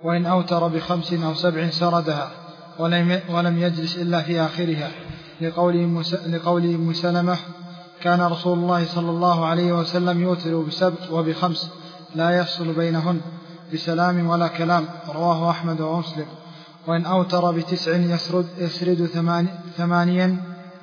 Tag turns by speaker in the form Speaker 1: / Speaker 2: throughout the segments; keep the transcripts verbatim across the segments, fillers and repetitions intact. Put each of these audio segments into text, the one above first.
Speaker 1: وإن أوتر بخمس أو سبع سردها ولم يجلس إلا في آخرها، لقول أم سلمة كان رسول الله صلى الله عليه وسلم يوتر بسبع وبخمس لا يفصل بينهن بسلام ولا كلام، رواه أحمد ومسلم. وإن أوتر بتسع يسرد, يسرد ثمانيا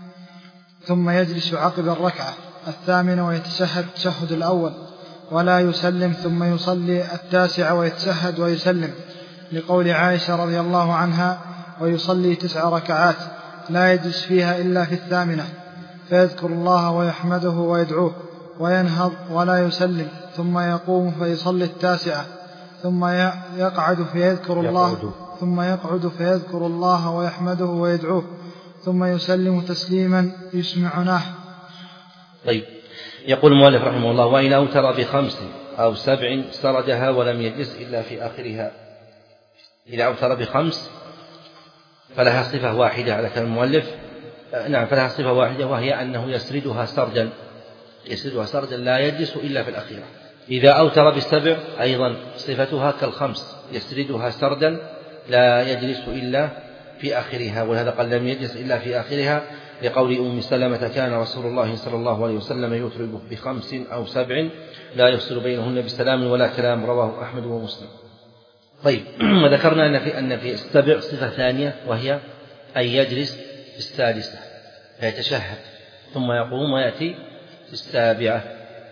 Speaker 1: ثم يجلس عقب الركعة الثامنة ويتشهد التشهد الأول ولا يسلم، ثم يصلي التاسع ويتشهد ويسلم، لقول عائشة رضي الله عنها ويصلي تسع ركعات لا يجلس فيها إلا في الثامنة، فيذكر الله ويحمده ويدعوه وينهض ولا يسلم، ثم يقوم فيصلي التاسعة ثم يقعد فيذكر الله ثم يقعد فيذكر الله ويحمده ويدعوه ثم يسلم تسليما يسمعناه.
Speaker 2: طيب، يقول المؤلف رحمه الله: وإن أوتر بخمس أو سبع سردها ولم يجلس إلا في آخرها. إذا أوتر بخمس فلها صفة واحدة على كلام المؤلف، نعم فلها صفة واحدة، وهي أنه يسردها سردا يسردها سردا لا يجلس إلا في الأخيرة. إذا أوتر بالسبع أيضا صفتها كالخمس، يسردها سردا لا يجلس إلا في آخرها، ولهذا قال لم يجلس إلا في آخرها، لقول أم سلمة كان رسول الله صلى الله عليه وسلم يوتر بخمس أو سبع لا يفصل بينهن بسلام ولا كلام، رواه أحمد ومسلم. طيب، وذكرنا أن في أن في السبع صفة ثانية، وهي أن يجلس في السادسة فيتشهد ثم يقوم ويأتي في السابعة،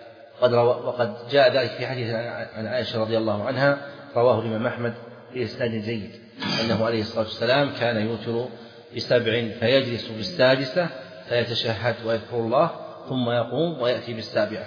Speaker 2: وقد جاء ذلك في حديث عن عائشة رضي الله عنها رواه الإمام أحمد بإسناد جيد، أنه عليه الصلاة والسلام كان يوتر بسبع فيجلس بالسادسة فيتشهد ويذكر الله ثم يقوم ويأتي بالسابعة.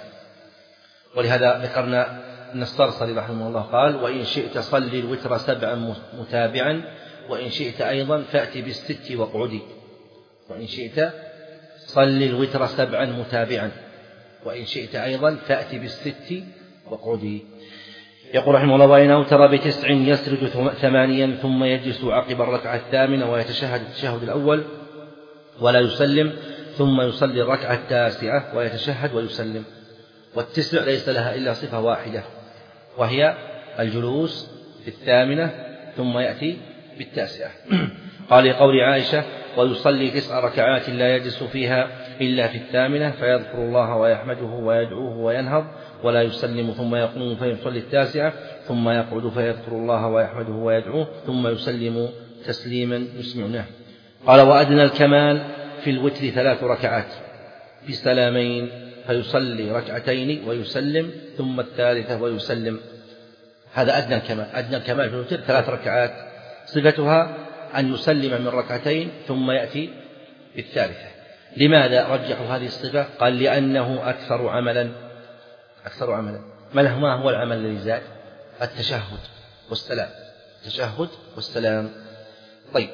Speaker 2: ولهذا ذكرنا أن الصرصري رحمه الله قال: وإن شئت صلي الوتر سبعا متابعا، وإن شئت أيضا فأتي بالست واقعدي. وإن شئت صلي الوتر سبعا متابعا، وإن شئت أيضا فأتي بالست واقعدي. يقول رحمه الله: وإن أوتر بتسع يسرد ثمانيا ثم يجلس عقب الركعة الثامنة ويتشهد التشهد الأول ولا يسلم، ثم يصلي الركعة التاسعة ويتشهد ويسلم. والتسع ليس لها إلا صفة واحدة، وهي الجلوس في الثامنة ثم يأتي بالتاسعة. قال لقول عائشة: ويصلي تسع ركعات لا يجلس فيها إلا في الثامنة، فيذكر الله ويحمده ويدعوه وينهض ولا يسلم، ثم يقوم فيصلي التاسعة ثم يقعد فيذكر الله ويحمده ويدعوه ثم يسلم تسليما يسمعناه. قال: وأدنى الكمال في الوتر ثلاث ركعات بسلامين، فيصلي ركعتين ويسلم ثم الثالثة ويسلم. هذا أدنى الكمال. أدنى الكمال في الوتر ثلاث ركعات، صفتها أن يسلم من ركعتين ثم يأتي بالثالثة. لماذا رجحوا هذه الصفة؟ قال: لأنه أكثر عملا أكثر عملا ما هو العمل الذي زاد؟ التشهد والسلام التشهد والسلام. طيب،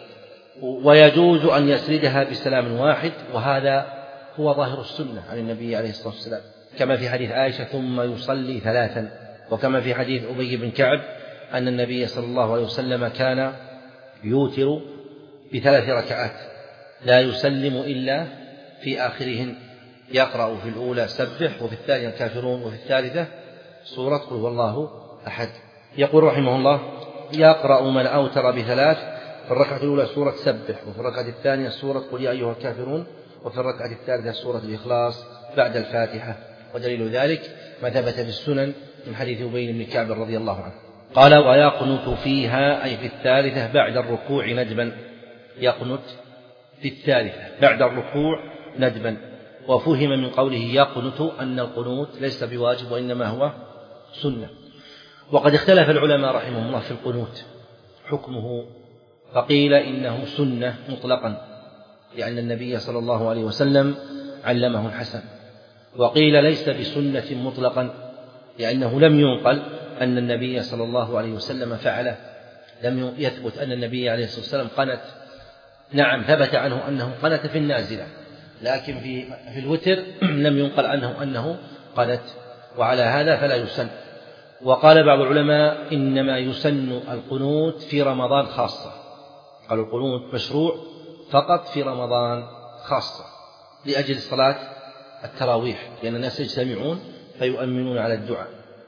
Speaker 2: ويجوز أن يسردها بسلام واحد، وهذا هو ظاهر السنة عن النبي عليه الصلاة والسلام، كما في حديث عائشة: ثم يصلي ثلاثا، وكما في حديث أبي بن كعب أن النبي صلى الله عليه وسلم كان يوتر بثلاث ركعات لا يسلم إلا في آخرهن، يقرأ في الأولى سبح، وفي الثانية الكافرون، وفي الثالثة سورة قل هو الله أحد. يقول رحمه الله: يقرأ من أوتر بثلاث، في الركعة الأولى سورة سبح، وفي الركعة الثانية سورة قل يا أيها الكافرون، وفي الركعة الثالثة سورة الإخلاص بعد الفاتحة. ودليل ذلك ما ثبت في السنن من حديث أبي بن كعب رضي الله عنه قال: ويقنت فيها أي في الثالثة بعد الركوع ندبا. يقنت في الثالثة بعد الركوع ندبا. وفهم من قوله يقنت أن القنوت ليس بواجب وإنما هو سنة. وقد اختلف العلماء رحمهم الله في القنوت حكمه، فقيل إنه سنة مطلقا لأن النبي صلى الله عليه وسلم علمه الحسن، وقيل ليس بسنة مطلقا لأنه لم ينقل أن النبي صلى الله عليه وسلم فعله، لم يثبت أن النبي عليه الصلاة والسلام قنت. نعم ثبت عنه أنه قنت في النازلة، لكن في في الوتر لم ينقل عنه أنه قنت، وعلى هذا فلا يسن. وقال بعض العلماء إنما يسن القنوت في رمضان خاصة، قالوا القنوت مشروع فقط في رمضان خاصة لأجل صلاة التراويح، لأن الناس يجتمعون فيؤمنون على الدعاء.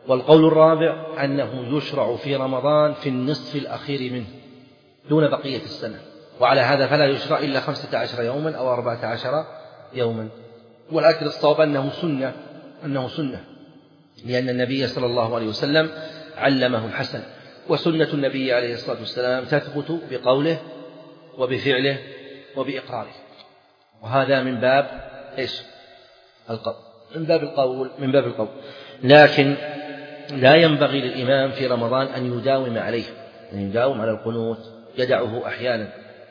Speaker 2: والقول الرابع أنه يشرع في رمضان في النصف الأخير منه دون بقية السنة، وعلى هذا فلا يشرع إلا خمسة عشر يوما أو أربعة عشر يوما. ولكن الصواب أنه سنة أنه سنة لأن النبي صلى الله عليه وسلم علمه الحسن، وسنة النبي عليه الصلاة والسلام تثبت بقوله وبفعله وبإقراره، وهذا من باب إيش؟ القول، من باب القول من باب القول لكن لا ينبغي للإمام في رمضان أن يداوم عليه، أن يداوم على القنوت، يدعه أحيانا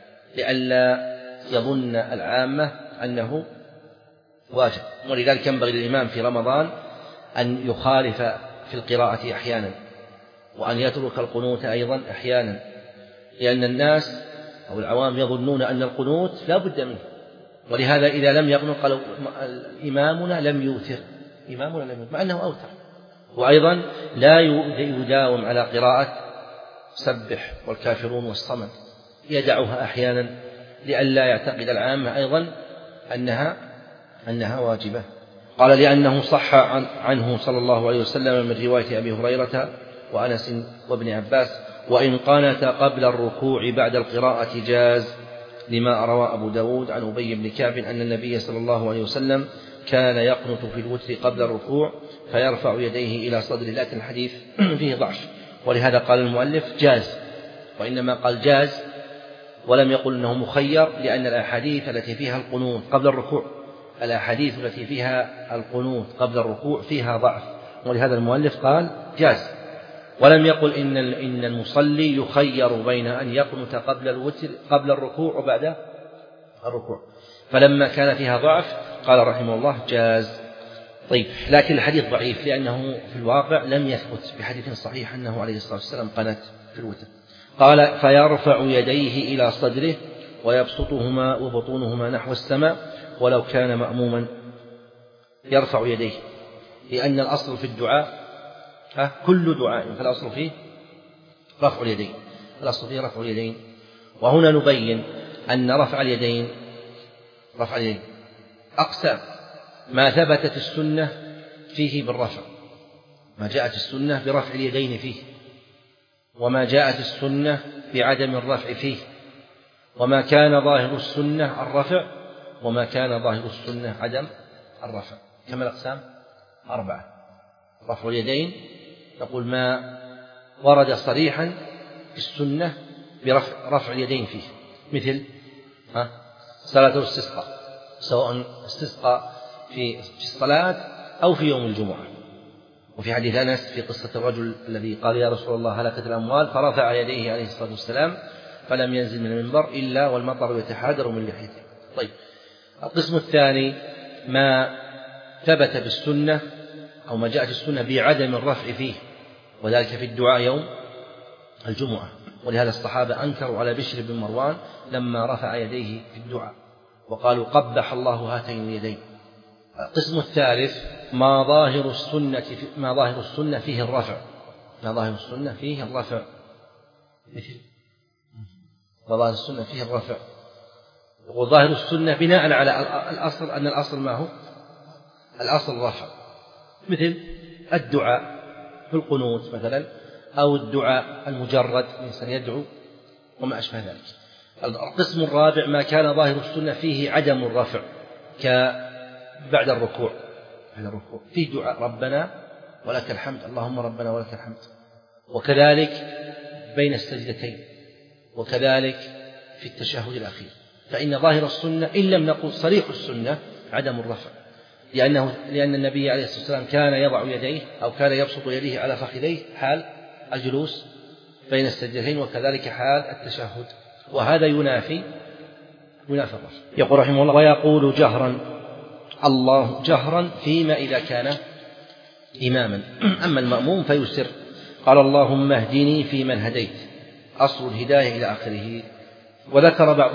Speaker 2: لئلا يظن العامة أنه واجب. ولذلك ينبغي للإمام في رمضان أن يخالف في القراءة أحيانا، وأن يترك القنوت أيضا أحيانا، لأن الناس أو العوام يظنون أن القنوت لا بد منه، ولهذا إذا لم يقنط قالوا إمامنا لم يوتر، إمامنا لم يوتر مع أنه أوتر. وأيضا لا يداوم على قراءة سبح والكافرون والصمد، يدعها أحيانا لئلا يعتقد العامة أيضا أنها أنها واجبة. قال لأنه صح عنه صلى الله عليه وسلم من رواية أبي هريرة وأنس وابن عباس وإن قنت قبل الركوع بعد القراءة جاز، لما روى أبو داود عن أبي بن كعب أن النبي صلى الله عليه وسلم كان يقنت في الوتر قبل الركوع فيرفع يديه إلى صدره، لكن الحديث فيه ضعف، ولهذا قال المؤلف جاز، وإنما قال جاز ولم يقل أنه مخير، لأن الأحاديث التي فيها القنوت قبل الركوع الأحاديث التي فيها القنوت قبل الركوع فيها ضعف، ولهذا المؤلف قال جاز، ولم يقل إن إن المصلي يخير بين أن يقنت قبل الوتر قبل الركوع وبعد الركوع، فلما كان فيها ضعف قال رحمه الله جاز. طيب، لكن الحديث ضعيف لأنه في الواقع لم يثبت بحديث صحيح أنه عليه الصلاة والسلام قنت في الوتر. قال فيرفع يديه إلى صدره ويبسطهما وبطونهما نحو السماء ولو كان مأموما، يرفع يديه، لأن الأصل في الدعاء كل دعاء فالأصل فيه رفع اليدين، الأصل فيه رفع اليدين. وهنا نبين أن رفع اليدين رفع اليدين أقسام، ما ثبتت السنة فيه بالرفع، ما جاءت السنة برفع اليدين فيه، وما جاءت السنة بعدم الرفع فيه، وما كان ظاهر السنة الرفع، وما كان ظاهر السنة عدم الرفع. كم الأقسام؟ أربعة. رفع اليدين نقول ما ورد صريحا في السنة برفع رفع اليدين فيه، مثل ها صلاة الاستسقاء، سواء استسقى في الصلاة أو في يوم الجمعة. وفي حديث أنس في قصة الرجل الذي قال يا رسول الله هلكت الأموال فرفع يديه عليه الصلاة والسلام فلم ينزل من المنبر إلا والمطر يتحادر من لحيته. طيب، القسم الثاني ما ثبت بالسنة أو ما جاءت السنة بعدم الرفع فيه، وذلك في الدعاء يوم الجمعة، ولهذا الصحابة أنكروا على بشر بن مروان لما رفع يديه في الدعاء وقالوا قبح الله هاتين اليدين. القسم الثالث ما ظاهر السنة ما ظاهر السنة فيه الرفع، ما ظاهر السنة فيه الرفع مثل ما ظاهر السنة فيه الرفع، وظاهر السنة بناء على الأصل أن الأصل ما هو الأصل الرفع، مثل الدعاء في القنوت مثلا، أو الدعاء المجرد الإنسان يدعو وما أشبه ذلك. القسم الرابع ما كان ظاهر السنة فيه عدم الرفع، كبعد الركوع بعد الركوع فيه دعاء ربنا ولك الحمد اللهم ربنا ولك الحمد، وكذلك بين السجدتين، وكذلك في التشهد الأخير، فإن ظاهر السنة إن لم نقل صريح السنة عدم الرفع، لأنه لأن النبي عليه الصلاة والسلام كان يضع يديه أو كان يبسط يديه على فخذيه حال الجلوس بين السجدتين، وكذلك حال التشهد، وهذا ينافي ينافي الرفع. يقول رحمه الله ويقول جهرا الله جهرا فيما إذا كان إماما، أما المأموم فيسر. قال اللهم اهدني فيمن هديت، أصل الهداية إلى آخره. وذكر بعض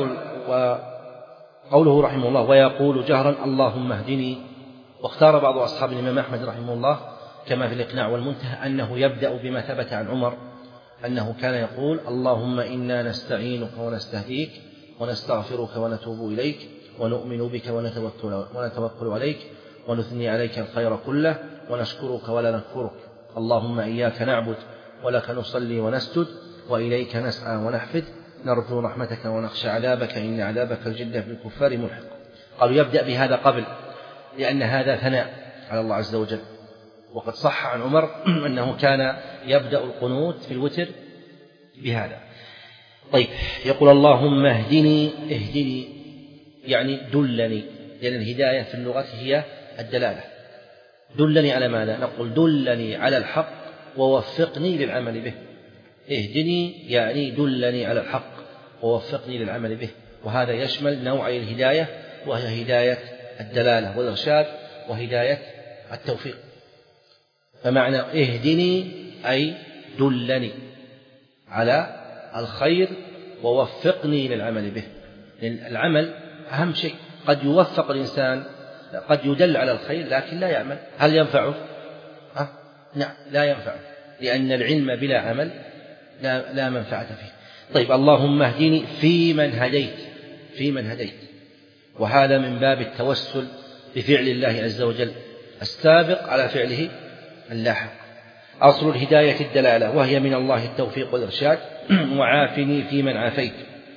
Speaker 2: وقوله رحمه الله ويقول جهرا اللهم اهدني، واختار بعض أصحاب الإمام أحمد رحمه الله كما في الإقناع والمنتهى أنه يبدأ بما ثبت عن عمر أنه كان يقول اللهم إنا نستعينك ونستهديك ونستغفرك ونتوب إليك ونؤمن بك ونتوكل, ونتوكل عليك ونثني عليك الخير كله ونشكرك ولا نكفرك اللهم إياك نعبد ولك نصلي ونسجد وإليك نسعى ونحفد نرجو رحمتك ونخشى عذابك إن عذابك الجد بالكفار ملحق. قالوا يبدأ بهذا قبل، لأن هذا ثناء على الله عز وجل. وقد صح عن عمر أنه كان يبدأ القنوت في الوتر بهذا. طيب، يقول اللهم اهدني اهدني يعني دلني، لأن الهداية في اللغة هي الدلالة. دلني على ماذا؟ نقول دلني على الحق ووفقني للعمل به. اهدني يعني دلني على الحق ووفقني للعمل به، وهذا يشمل نوعي الهداية، وهي هداية الدلالة والإرشاد وهداية التوفيق. فمعنى اهدني أي دلني على الخير ووفقني للعمل به، لأن العمل أهم شيء. قد يوفق الإنسان، قد يدل على الخير لكن لا يعمل، هل ينفعه؟ أه؟ نعم لا ينفعه، لأن العلم بلا عمل لا, لا منفعة فيه. طيب، اللهم اهدني في من هديت، في من هديت، وهذا من باب التوسل بفعل الله عز وجل السابق على فعله اللاحق. أصل الهداية الدلالة، وهي من الله التوفيق والإرشاد. وعافني في من عافيت،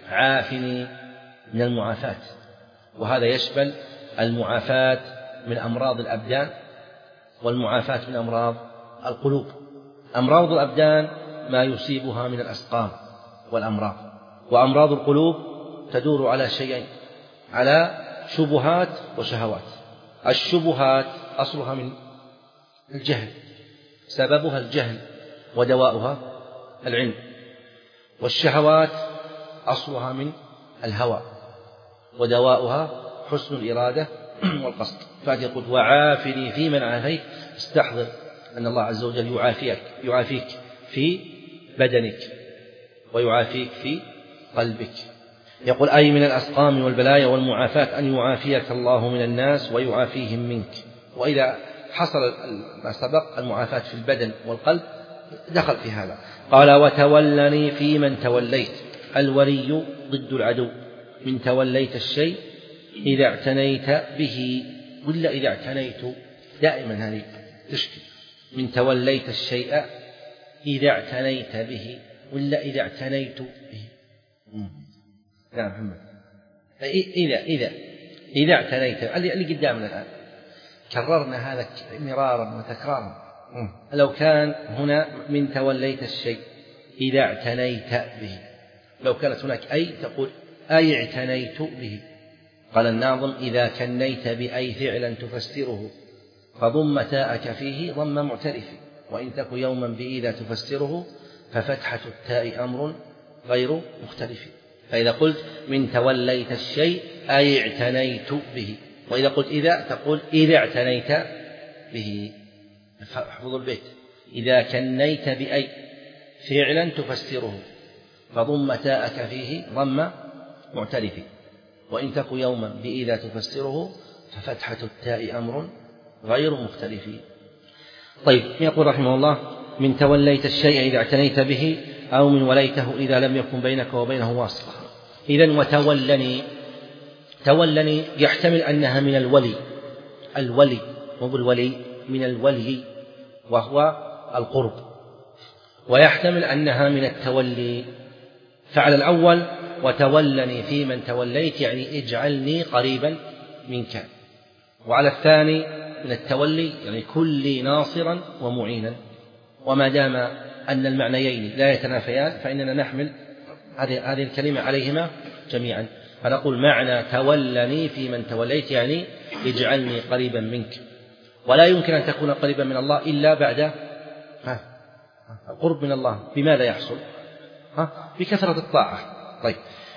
Speaker 2: عافني من المعافاة، وهذا يشمل المعافاة من أمراض الأبدان والمعافاة من أمراض القلوب. أمراض الأبدان ما يصيبها من الأسقام والأمراض، وأمراض القلوب تدور على شيئين، على شبهات وشهوات. الشبهات أصلها من الجهل، سببها الجهل ودواؤها العلم. والشهوات أصلها من الهوى ودواؤها حسن الإرادة والقصد. فيقول وعافني في من عافيت، استحضر أن الله عز وجل يعافيك يعافيك في بدنك ويعافيك في قلبك. يقول أي من الأسقام والبلايا والمعافاة أن يعافيك الله من الناس ويعافيهم منك. وإذا حصل ما سبق المعافاة في البدن والقلب دخل في هذا. قال وتولني في من توليت، الولي ضد العدو. من توليت الشيء إذا اعتنيت به، ولا إذا اعتنيت، دائما هذه تشكل. من توليت الشيء إذا اعتنيت به، ولا إذا اعتنيت به. نعم محمد. إذا إذا إذا اعتنيت، اللي قدامنا الآن كررنا هذا مرارا وتكرارا. لو كان هنا من توليت الشيء إذا اعتنيت به، لو كانت هناك أي تقول أي اعتنيت به. قال الناظم إذا كنيت بأي فعلا تفسره فضم تاءك فيه ضم معترف، وإن تك يوما بإذا تفسره ففتحة التاء أمر غير مختلف. فإذا قلت من توليت الشيء أي اعتنيت به، وإذا قلت إذا تقول إذا اعتنيت به. احفظوا البيت. إذا كنيت بأي فعلا تفسره فضم تاءك فيه ضم معترف، وإن تك يوما بإذا تفسره ففتحة التاء أمر غير مختلف. طيب، يقول رحمه الله من توليت الشيء إذا اعتنيت به، أو من وليته إذا لم يكن بينك وبينه واسطة. إذن وتولني، تولني يحتمل أنها من الولي، الولي مو بالولي، من الولي وهو القرب، ويحتمل أنها من التولي. فعل الأول وتولني في من توليت يعني اجعلني قريبا منك، وعلى الثاني من التولي يعني كن لي ناصرا ومعينا. وما دام أن المعنيين لا يتنافيان فإننا نحمل هذه الكلمة عليهما جميعا، فنقول معنى تولني في من توليت يعني اجعلني قريبا منك. ولا يمكن أن تكون قريبا من الله إلا بعد القرب من الله. بماذا يحصل؟ بكثرة الطاعة. طيب،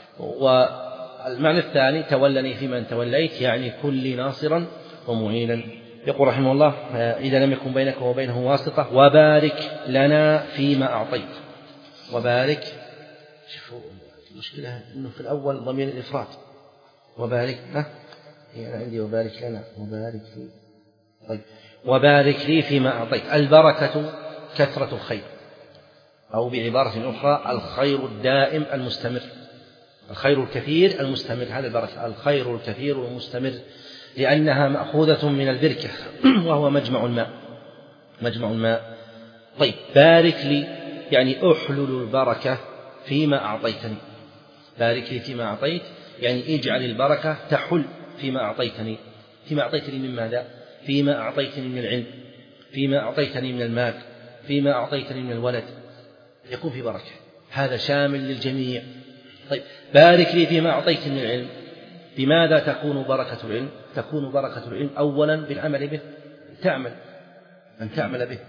Speaker 2: والمعنى الثاني تولني في من توليت يعني كن لي ناصرا ومعينا. يقول رحمه الله إذا لم يكن بينك وبينه واسطة وبارك لنا فيما أعطيت. وبارك، شوفوا المشكلة أنه في الأول ضمير الإفراد وبارك، ها أنا عندي وبارك لنا وبارك لي. طيب، وبارك لي فيما أعطيت. البركة كثرة الخير، أو بعبارة أخرى الخير الدائم المستمر، الخير الكثير المستمر. هذا البركة الخير الكثير المستمر، لأنها مأخوذة من البركة وهو مجمع الماء، مجمع الماء طيب بارك لي يعني أحلل البركة فيما أعطيتني، بارك لي فيما أعطيت يعني اجعل البركة تحل فيما أعطيتني. فيما أعطيتني من ماذا؟ فيما أعطيتني من العلم، فيما أعطيتني من المال، فيما أعطيتني من الولد، يكون في بركة، هذا شامل للجميع. طيب بارك لي فيما أعطيتني من العلم، بماذا تكون بركة العلم؟ تكون بركة العلم أولا بالعمل به، تعمل أن تعمل به،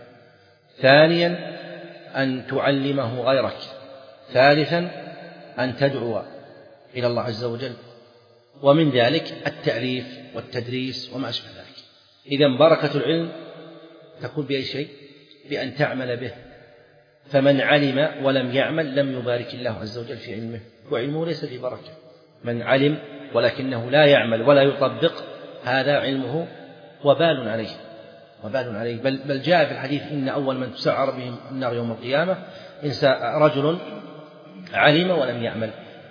Speaker 2: ثانيا أن تعلمه غيرك، ثالثا أن تدعو إلى الله عز وجل، ومن ذلك التأليف والتدريس وما أشبه ذلك. إذن بركة العلم تكون بأي شيء؟ بأن تعمل به، فمن علم ولم يعمل لم يبارك الله عز وجل في علمه، وعلمه ليس في بركة. من علم ولكنه لا يعمل ولا يطبق هذا علمه وبال عليه، وبال عليه. بل, بل جاء في الحديث إن أول من تسعر بهم النار يوم القيامة رجل علم ولم يعمل.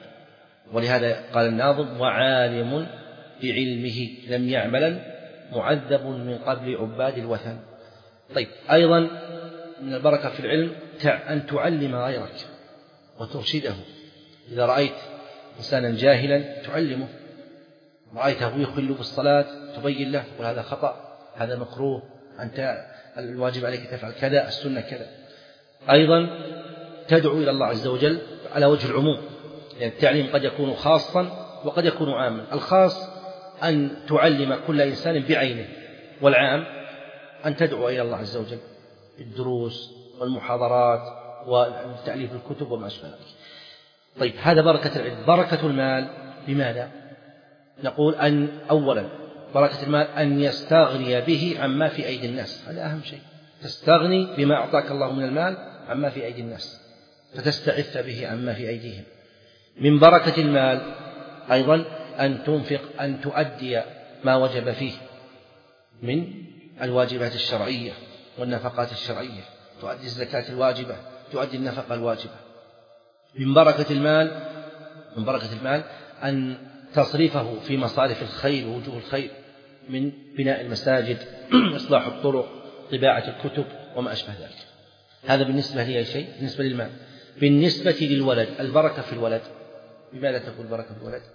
Speaker 2: ولهذا قال الناظم وعالم بعلمه لم يعمل معذب من قبل عباد الوثن. طيب أيضا من البركة في العلم أن تعلم غيرك وترشده. إذا رأيت إنسانا جاهلا تعلمه، رأيته يخل بالصلاة تبين له، تقول هذا خطأ، هذا مكروه، أنت الواجب عليك تفعل كذا، السنة كذا. أيضا تدعو إلى الله عز وجل على وجه العموم، يعني التعليم قد يكون خاصا وقد يكون عاما. الخاص أن تعلم كل إنسان بعينه، والعام أن تدعو إلى الله عز وجل الدروس والمحاضرات وتأليف الكتب وما أشبه ذلك. طيب هذا بركة العلم. بركة المال بماذا؟ نقول أن أولا بركة المال أن يستغني به عما في أيدي الناس، هذا أهم شيء، تستغني بما أعطاك الله من المال عما في أيدي الناس، فتستعف به عما في أيديهم. من بركة المال أيضا أن تنفق، أن تؤدي ما وجب فيه من الواجبات الشرعية والنفقات الشرعية، تؤدي الزكاة الواجبة، تؤدي النفقة الواجبة. من بركة المال من بركة المال أن تصرفه في مصارف الخير ووجوه الخير، من بناء المساجد، إصلاح الطرق، طباعة الكتب وما أشبه ذلك. هذا بالنسبة لأي شيء، بالنسبة للمال. بالنسبة للولد البركة في الولد بماذا تكون البركة في الولد؟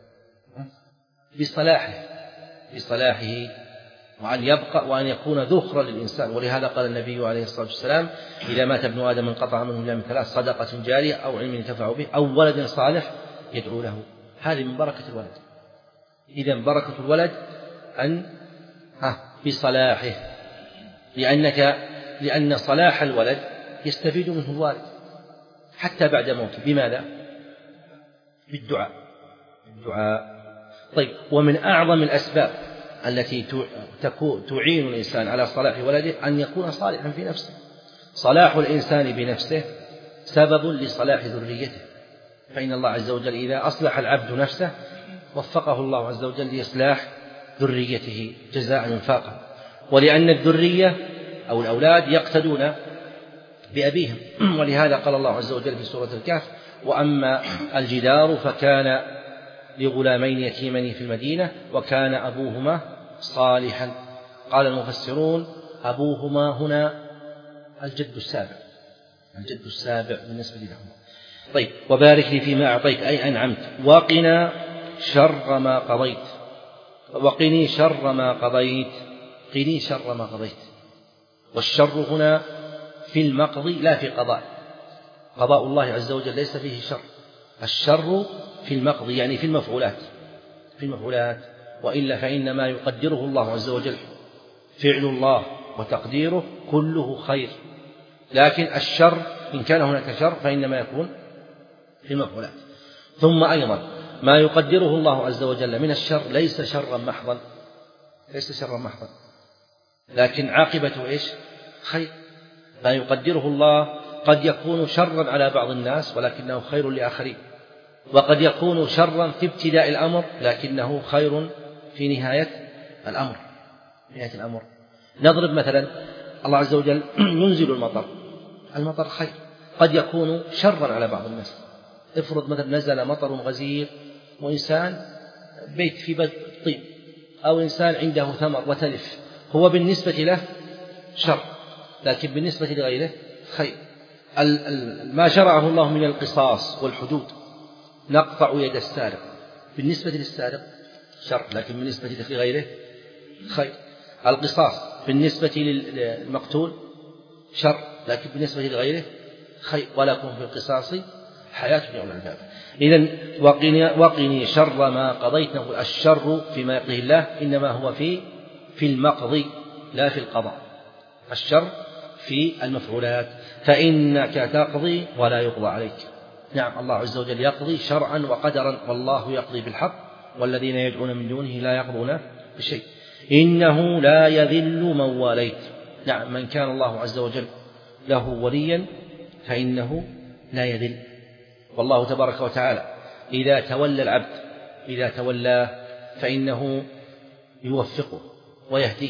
Speaker 2: بصلاحه بصلاحه وأن يبقى وأن يكون ذخرا للإنسان. ولهذا قال النبي عليه الصلاة والسلام إذا مات ابن آدم انقطع منه إلا من ثلاث: صدقة جارية أو علم ينتفع به أو ولد صالح يدعو له. هذه من بركة الولد. إذن بركة الولد أن ها بصلاحه، لأنك لأن صلاح الولد يستفيد منه الوالد حتى بعد موته. بماذا؟ بالدعاء بالدعاء. طيب ومن أعظم الأسباب التي تعين الإنسان على صلاح ولده أن يكون صالحا في نفسه. صلاح الإنسان بنفسه سبب لصلاح ذريته، فإن الله عز وجل إذا أصلح العبد نفسه وفقه الله عز وجل لإصلاح ذريته جزاء وفاقا. ولأن الذرية أو الأولاد يقتدون بأبيهم، ولهذا قال الله عز وجل في سورة الكهف: وأما الجدار فكان لغلامين يتيمين في المدينة وكان أبوهما صالحا. قال المفسرون أبوهما هنا الجد السابع، الجد السابع بالنسبة لهما. طيب وبارك لي فيما أعطيت أي أنعمت، وقنا شر ما قضيت، وقني شر ما قضيت، قني شر ما قضيت. والشر هنا في المقضي لا في قضاء، قضاء الله عز وجل ليس فيه شر، الشر في المقضي يعني في المفعولات، في المفعولات، وإلا فإن ما يقدره الله عز وجل فعل الله وتقديره كله خير، لكن الشر إن كان هناك شر فإنما يكون في المفعولات. ثم أيضا ما يقدره الله عز وجل من الشر ليس شرا محضا، ليس شرا محضا، لكن عاقبته إيش؟ خير. ما يقدره الله قد يكون شرا على بعض الناس ولكنه خير لآخرين، وقد يكون شرا في ابتداء الأمر لكنه خير في نهاية الأمر، نهاية الأمر. نضرب مثلا الله عز وجل ينزل المطر، المطر خير، قد يكون شرا على بعض الناس. افرض مثلا نزل مطر غزير وإنسان بيت في طين، أو إنسان عنده ثمر وتلف، هو بالنسبة له شر، لكن بالنسبة لغيره خير. ما شرعه الله من القصاص والحدود، نقطع يد السارق، بالنسبة للسارق شر، لكن بالنسبة لغيره خير. القصاص بالنسبة للمقتول شر، لكن بالنسبة لغيره خير. ولكم في القصاص حياة يا أولي الألباب. إذن وقني, وقني شر ما قضيت. الشر فيما يقضيه الله إنما هو في في المقضي لا في القضاء. الشر في المفعولات، فإنك تقضي ولا يقضى عليك. نعم، الله عز وجل يقضي شرعا وقدرا، والله يقضي بالحق، والذين يدعون من دونه لا يقضون بشيء. إنه لا يذل من واليت. نعم، من كان الله عز وجل له وليا فإنه لا يذل. والله تبارك وتعالى إذا تولى العبد إذا تولاه فإنه يوفقه ويهديه،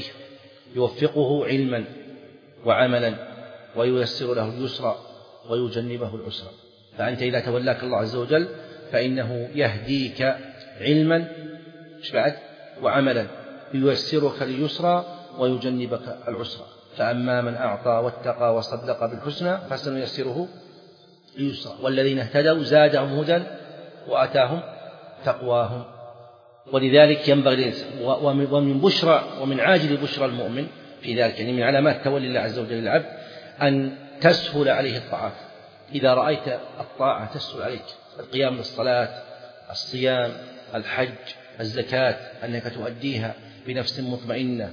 Speaker 2: يوفقه علما وعملا، وييسر له اليسر ويجنبه العسر. فأنت إذا تولاك الله عز وجل فإنه يهديك علما بعد وعملا، ييسرك اليسر ويجنبك العسر. فأما من أعطى واتقى وصدق بالحسنى فسنيسره اليسر، والذين اهتدوا زادهم هدى وآتاهم تقواهم. ولذلك ينبغي ومن بشرى ومن عاجل بشرى المؤمن في ذلك، يعني من علامات تولي الله عز وجل العبد أن تسهل عليه الطاعات. إذا رأيت الطاعة تسهل عليك، القيام بالصلاة، الصيام، الحج، الزكاة، أنك تؤديها بنفس مطمئنة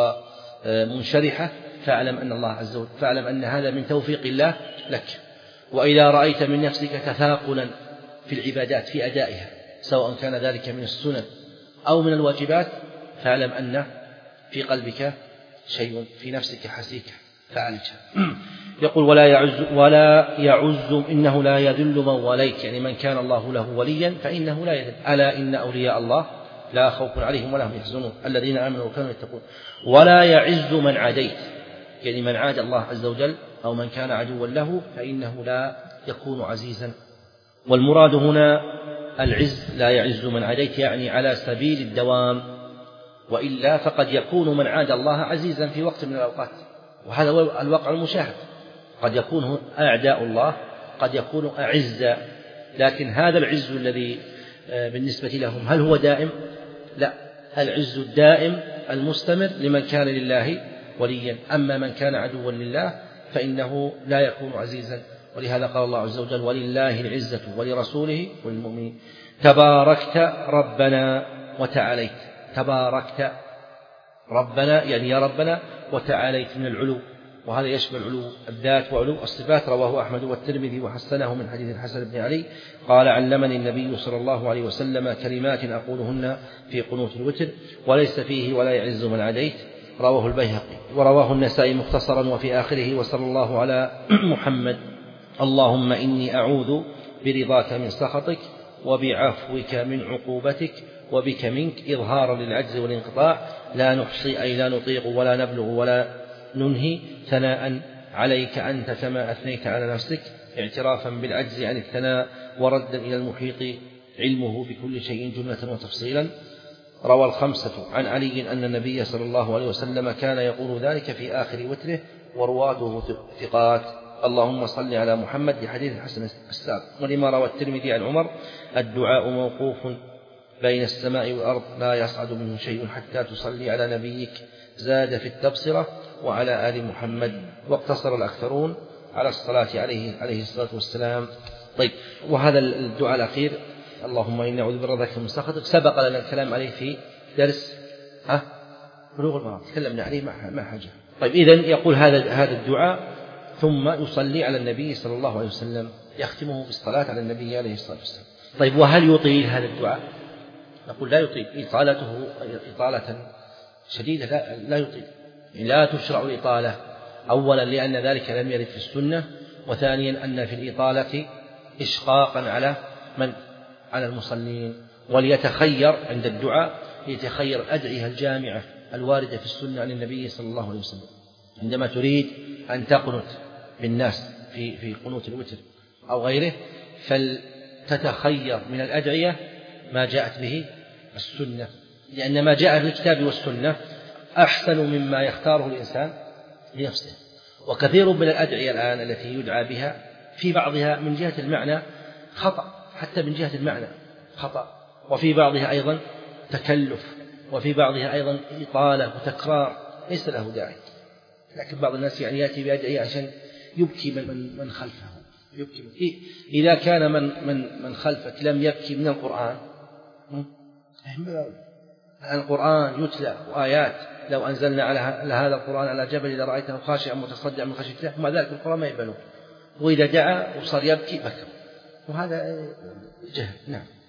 Speaker 2: ومنشرحة، فاعلم أن الله عز وجل فاعلم أن هذا من توفيق الله لك. وإذا رأيت من نفسك تثاقلا في العبادات في أدائها، سواء كان ذلك من السنن أو من الواجبات، فاعلم أن في قلبك شيء، في نفسك حسيكة، فعالجها. يقول ولا يعز ولا يعز إنه لا يذل من واليت، يعني من كان الله له وليا فإنه لا يذل. ألا إن أولياء الله لا خوف عليهم ولا هم يحزنون الذين آمنوا وكانوا يتقون. ولا يعز من عاديت، يعني من عاد الله عز وجل أو من كان عدوا له فإنه لا يكون عزيزا. والمراد هنا العز، لا يعز من عاديت يعني على سبيل الدوام، وإلا فقد يكون من عاد الله عزيزا في وقت من الأوقات، وهذا هو الواقع المشاهد. قد يكون أعداء الله قد يكون أعزا، لكن هذا العز الذي بالنسبة لهم هل هو دائم؟ لا، العز الدائم المستمر لمن كان لله وليا. أما من كان عدوا لله فإنه لا يكون عزيزا. ولهذا قال الله عز وجل ولله العزة ولرسوله وللمؤمنين. تباركت ربنا وتعاليت. تباركت ربنا يعني يا ربنا، وتعاليت من العلو، وهذا يشمل علو الذات وعلو الصفات. رواه أحمد والترمذي وحسنه من حديث الحسن بن علي قال علمني النبي صلى الله عليه وسلم كلمات أقولهن في قنوت الوتر وليس فيه ولا يعز من عاديت. رواه البيهقي ورواه النسائي مختصرا وفي آخره وصلى الله على محمد. اللهم إني أعوذ برضاك من سخطك وبعفوك من عقوبتك وبك منك إظهارا للعجز والانقطاع، لا نحصي أي لا نطيق ولا نبلغ ولا ننهي ثناء عليك أنت كما أثنيت على نفسك، اعترافا بالعجز عن الثناء وردا إلى المحيط علمه بكل شيء جملة وتفصيلا. روى الخمسة عن علي أن النبي صلى الله عليه وسلم كان يقول ذلك في آخر وتره ورواته ثقات. اللهم صل على محمد لحديث الحسن السابق. ولما روى الترمذي عن عمر الدعاء موقوف بين السماء والأرض لا يصعد منه شيء حتى تصلي على نبيك، زاد في التبصرة وعلى آل محمد، واقتصر الأكثرون على الصلاة عليه عليه الصلاة والسلام. طيب، وهذا الدعاء الأخير اللهم إني أعوذ برضاك من سخطك سبق لنا الكلام عليه في درس ها بلوغ المرام، تكلمنا عليه مع حاجة. طيب، إذن يقول هذا هذا الدعاء ثم يصلي على النبي صلى الله عليه وسلم، يختمه بالصلاة على النبي عليه الصلاة والسلام. طيب، وهل يطيل هذا الدعاء؟ نقول لا يطيل، إطالته إطالة شديدة لا, لا يطيل، لا تشرع الإطالة. أولا لأن ذلك لم يرد في السنة، وثانيا أن في الإطالة إشقاقا على من؟ على المصلين. وليتخير عند الدعاء يتخير الأدعية الجامعة الواردة في السنة عن النبي صلى الله عليه وسلم. عندما تريد أن تقنت بالناس في في قنوت الوتر أو غيره فلتتخير من الأدعية ما جاءت به السنة، لأن ما جاء في الكتاب والسنة أحسن مما يختاره الإنسان لنفسه. وكثير من الأدعية الآن التي يدعى بها في بعضها من جهة المعنى خطأ، حتى من جهة المعنى خطأ، وفي بعضها أيضا تكلف، وفي بعضها أيضا إطالة وتكرار ليس له داعي. لكن بعض الناس يعني يأتي بأدعية عشان يبكي من من خلفه، يبكي من إيه؟ إذا كان من من من خلفك لم يبكي من القرآن، القرآن يتلى وآيات، لو أنزلنا على هذا القرآن على جبل لرأيته خاشعا متصدعا من خشية الله، ومع ذلك القرآن ما يقبله، وإذا دعا وصار يبكي بكى، وهذا جهل. نعم.